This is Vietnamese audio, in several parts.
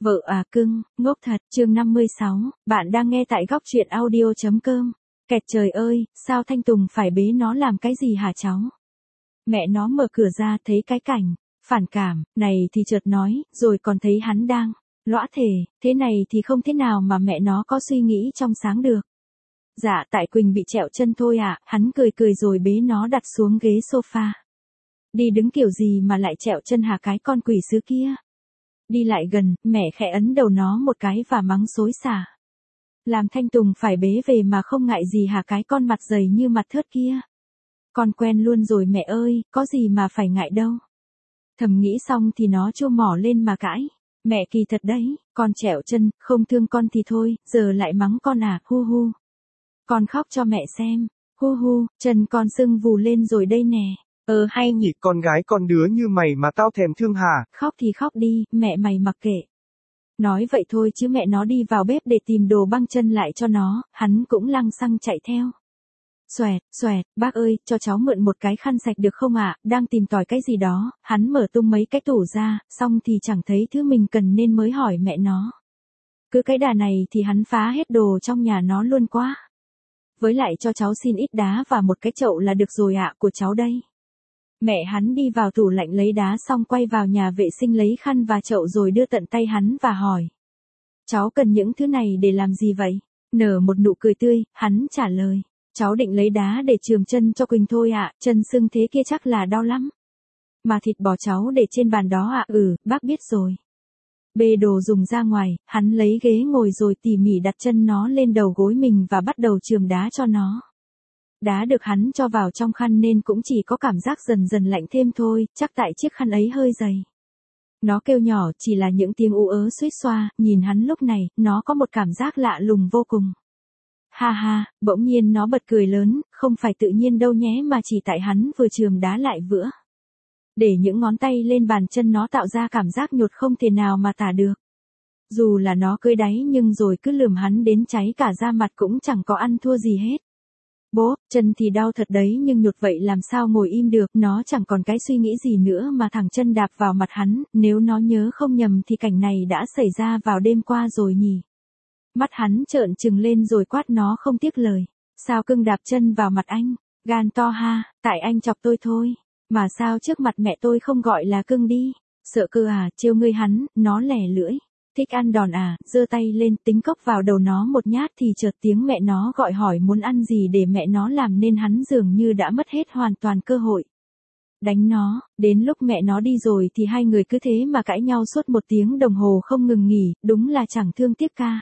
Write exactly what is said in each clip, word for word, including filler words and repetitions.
Vợ à cưng, ngốc thật, chương năm mươi sáu, bạn đang nghe tại góc truyện audio.com. Kẹt trời ơi, sao Thanh Tùng phải bế nó làm cái gì hả cháu? Mẹ nó mở cửa ra thấy cái cảnh, phản cảm, này thì chợt nói, rồi còn thấy hắn đang, lõa thể, thế này thì không thế nào mà mẹ nó có suy nghĩ trong sáng được. Dạ tại Quỳnh bị trẹo chân thôi ạ, à, hắn cười cười rồi bế nó đặt xuống ghế sofa. Đi đứng kiểu gì mà lại trẹo chân hả cái con quỷ sứ kia? Đi lại gần, mẹ khẽ ấn đầu nó một cái và mắng xối xả. Làm Thanh Tùng phải bế về mà không ngại gì hả cái con mặt dày như mặt thớt kia. Con quen luôn rồi mẹ ơi, có gì mà phải ngại đâu. Thầm nghĩ xong thì nó chua mỏ lên mà cãi. Mẹ kỳ thật đấy, con trẹo chân, không thương con thì thôi, giờ lại mắng con à, hu hu. Con khóc cho mẹ xem, hu hu, chân con sưng vù lên rồi đây nè. Ờ hay nhỉ, con gái con đứa như mày mà tao thèm thương hả? Khóc thì khóc đi, mẹ mày mặc kệ. Nói vậy thôi chứ mẹ nó đi vào bếp để tìm đồ băng chân lại cho nó, hắn cũng lăng xăng chạy theo. Xoẹt, xoẹt, bác ơi, cho cháu mượn một cái khăn sạch được không ạ, đang tìm tòi cái gì đó, hắn mở tung mấy cái tủ ra, xong thì chẳng thấy thứ mình cần nên mới hỏi mẹ nó. Cứ cái đà này thì hắn phá hết đồ trong nhà nó luôn quá. Với lại cho cháu xin ít đá và một cái chậu là được rồi ạ, của cháu đây. Mẹ hắn đi vào tủ lạnh lấy đá xong quay vào nhà vệ sinh lấy khăn và chậu rồi đưa tận tay hắn và hỏi. Cháu cần những thứ này để làm gì vậy? Nở một nụ cười tươi, hắn trả lời. Cháu định lấy đá để chườm chân cho Quỳnh thôi ạ, chân sưng thế kia chắc là đau lắm. Mà thịt bò cháu để trên bàn đó ạ, ừ, bác biết rồi. Bê đồ dùng ra ngoài, hắn lấy ghế ngồi rồi tỉ mỉ đặt chân nó lên đầu gối mình và bắt đầu chườm đá cho nó. Đá được hắn cho vào trong khăn nên cũng chỉ có cảm giác dần dần lạnh thêm thôi, chắc tại chiếc khăn ấy hơi dày. Nó kêu nhỏ chỉ là những tiếng ú ớ suýt xoa, nhìn hắn lúc này, nó có một cảm giác lạ lùng vô cùng. Ha ha, bỗng nhiên nó bật cười lớn, không phải tự nhiên đâu nhé mà chỉ tại hắn vừa chườm đá lại vữa. Để những ngón tay lên bàn chân nó tạo ra cảm giác nhột không thể nào mà tả được. Dù là nó cơi đáy nhưng rồi cứ lườm hắn đến cháy cả da mặt cũng chẳng có ăn thua gì hết. Bố, chân thì đau thật đấy nhưng nhột vậy làm sao ngồi im được, nó chẳng còn cái suy nghĩ gì nữa mà thẳng chân đạp vào mặt hắn, nếu nó nhớ không nhầm thì cảnh này đã xảy ra vào đêm qua rồi nhỉ. Mắt hắn trợn trừng lên rồi quát nó không tiếc lời. Sao cưng đạp chân vào mặt anh? Gan to ha, tại anh chọc tôi thôi. Mà sao trước mặt mẹ tôi không gọi là cưng đi? Sợ cơ à, trêu ngươi hắn, nó lẻ lưỡi. Thích ăn đòn à, giơ tay lên tính cốc vào đầu nó một nhát thì chợt tiếng mẹ nó gọi hỏi muốn ăn gì để mẹ nó làm nên hắn dường như đã mất hết hoàn toàn cơ hội. Đánh nó, đến lúc mẹ nó đi rồi thì hai người cứ thế mà cãi nhau suốt một tiếng đồng hồ không ngừng nghỉ, đúng là chẳng thương tiếc ca.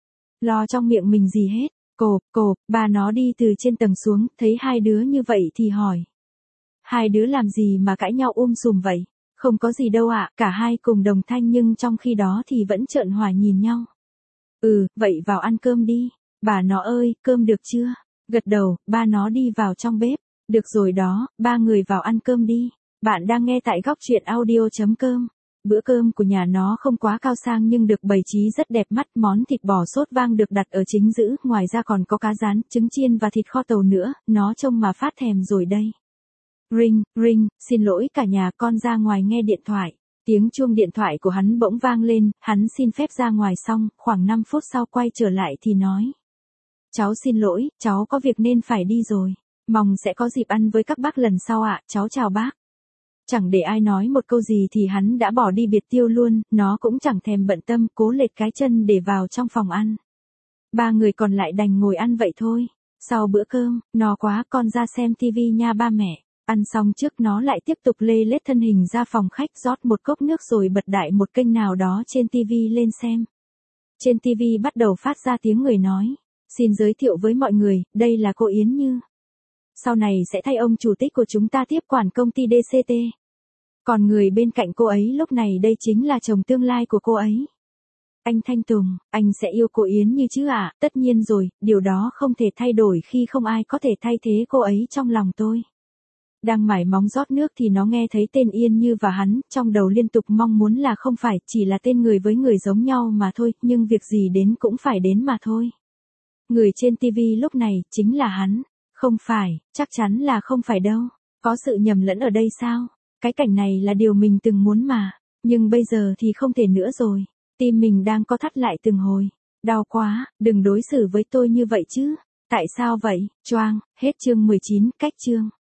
Lo trong miệng mình gì hết, cộp, cộp, bà nó đi từ trên tầng xuống, thấy hai đứa như vậy thì hỏi. Hai đứa làm gì mà cãi nhau um sùm vậy? Không có gì đâu ạ, à, cả hai cùng đồng thanh nhưng trong khi đó thì vẫn trợn hòa nhìn nhau. Ừ, vậy vào ăn cơm đi. Bà nó ơi, cơm được chưa? Gật đầu, ba nó đi vào trong bếp. Được rồi đó, ba người vào ăn cơm đi. Bạn đang nghe tại góc truyện audio.com. Bữa cơm của nhà nó không quá cao sang nhưng được bày trí rất đẹp mắt, món thịt bò sốt vang được đặt ở chính giữa, ngoài ra còn có cá rán, trứng chiên và thịt kho tàu nữa, nó trông mà phát thèm rồi đây. Ring, ring, xin lỗi cả nhà con ra ngoài nghe điện thoại. Tiếng chuông điện thoại của hắn bỗng vang lên, hắn xin phép ra ngoài xong, khoảng năm phút sau quay trở lại thì nói. Cháu xin lỗi, cháu có việc nên phải đi rồi. Mong sẽ có dịp ăn với các bác lần sau ạ, cháu chào bác. Chẳng để ai nói một câu gì thì hắn đã bỏ đi biệt tiêu luôn, nó cũng chẳng thèm bận tâm, cố lệch cái chân để vào trong phòng ăn. Ba người còn lại đành ngồi ăn vậy thôi. Sau bữa cơm, nó quá con ra xem tivi nha ba mẹ. Ăn xong trước nó lại tiếp tục lê lết thân hình ra phòng khách rót một cốc nước rồi bật đại một kênh nào đó trên tivi lên xem. Trên tivi bắt đầu phát ra tiếng người nói. Xin giới thiệu với mọi người, đây là cô Yến Như. Sau này sẽ thay ông chủ tịch của chúng ta tiếp quản công ty đê xê tê. Còn người bên cạnh cô ấy lúc này đây chính là chồng tương lai của cô ấy. Anh Thanh Tùng, anh sẽ yêu cô Yến Như chứ ạ? À? Tất nhiên rồi, điều đó không thể thay đổi khi không ai có thể thay thế cô ấy trong lòng tôi. Đang mải móng rót nước thì nó nghe thấy tên Yên Như và hắn, trong đầu liên tục mong muốn là không phải chỉ là tên người với người giống nhau mà thôi, nhưng việc gì đến cũng phải đến mà thôi. Người trên tivi lúc này, chính là hắn. Không phải, chắc chắn là không phải đâu. Có sự nhầm lẫn ở đây sao? Cái cảnh này là điều mình từng muốn mà. Nhưng bây giờ thì không thể nữa rồi. Tim mình đang co thắt lại từng hồi. Đau quá, đừng đối xử với tôi như vậy chứ. Tại sao vậy? Choang, hết chương mười chín, cách chương.